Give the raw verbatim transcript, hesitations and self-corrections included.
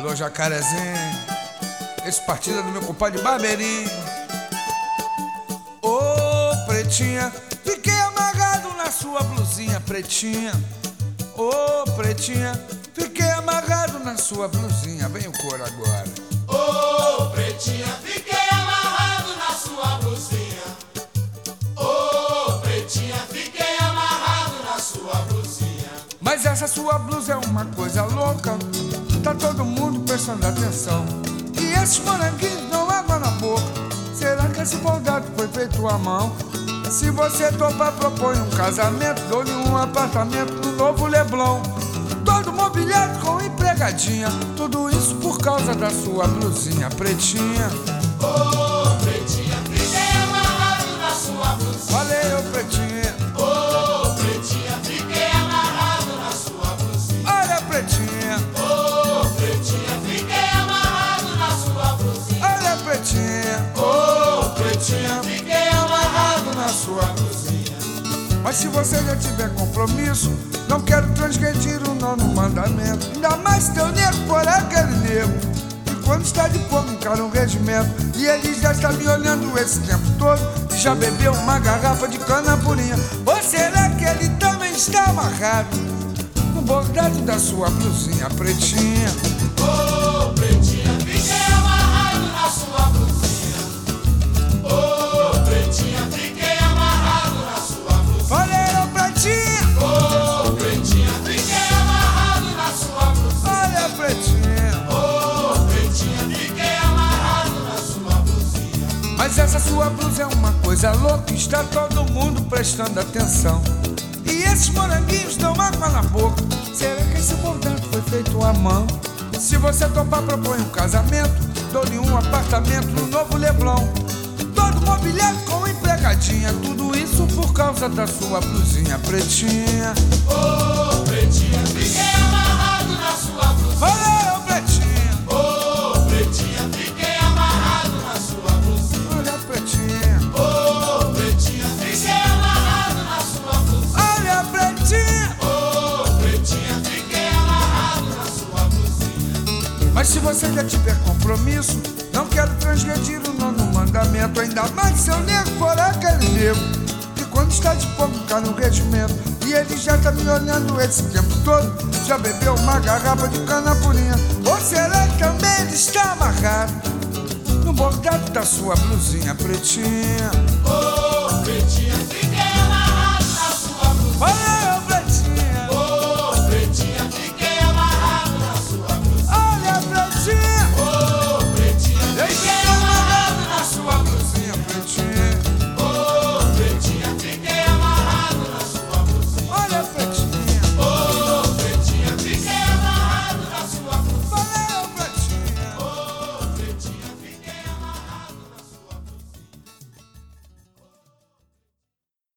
Alô, Jacarezinho, esse partido é do meu compadre Barbeirinho. Ô, oh, pretinha, fiquei amarrado na sua blusinha, pretinha. Ô, oh, pretinha, fiquei amarrado na sua blusinha. Vem o coro agora. Ô, oh, pretinha, fiquei amarrado na sua blusinha. Ô, oh, pretinha, fiquei amarrado na sua blusinha. Mas essa sua blusa é uma coisa louca, tá todo mundo prestando atenção. E esses moranguinhos dão água na boca. Será que esse bordado foi feito à mão? Se você topar, propõe um casamento, dou-lhe um apartamento no novo Leblon, todo mobiliado com empregadinha. Tudo isso por causa da sua blusinha, pretinha. Ô, oh, pretinha, fiquei amarrado na sua blusinha. Valeu, pretinha. Ô, oh, pretinha, fiquei amarrado na sua blusinha. Olha, pretinha. Ô, oh, pretinha, fiquei amarrado na sua blusinha. Olha, pretinha. Ô, oh, pretinha, fiquei amarrado na sua blusinha. Mas se você já tiver compromisso, não quero transgredir o nono mandamento. Ainda mais se teu nego for aquele nego que quando está de fogo encara um regimento. E ele já está me olhando esse tempo todo e já bebeu uma garrafa de cana purinha. Ou será que ele também está amarrado no bordado da sua blusinha, pretinha? Ô, oh, pretinha, fiquei amarrado na sua blusinha. Ô, oh, pretinha, fiquei amarrado na sua blusinha. Valeu, pretinha. Ô, oh, pretinha, fiquei amarrado na sua blusinha. Olha, pretinha. Ô, oh, pretinha, fiquei amarrado na sua blusinha. Mas essa sua blusa é uma coisa louca, está todo mundo prestando atenção. E esses moranguinhos dão água na boca. Será que esse bordado foi feito à mão? Se você topar, propõe um casamento, dou-lhe um apartamento no novo Leblon, todo mobiliado com empregadinha. Tudo isso por causa da sua blusinha, pretinha. Ô, oh, pretinha, fiquei amarrado na sua blusinha. Valeu, pretinha. Ô, oh, pretinha, fiquei amarrado na sua blusinha. Olha, pretinha. Ô, oh, pretinha, fiquei amarrado na sua blusinha. Olha, pretinha. Ô, oh, pretinha, fiquei amarrado na sua blusinha. Mas se você já tiver compromisso, não quero transgredir o nono mandamento. Ainda mais se eu nego for aquele nego que quando está de fogo cai no regimento. E ele já tá me olhando esse tempo todo, já bebeu uma garrafa de cana purinha. Ou será que também ele está amarrado no bordado da sua blusinha, pretinha? Ô, oh, pretinha,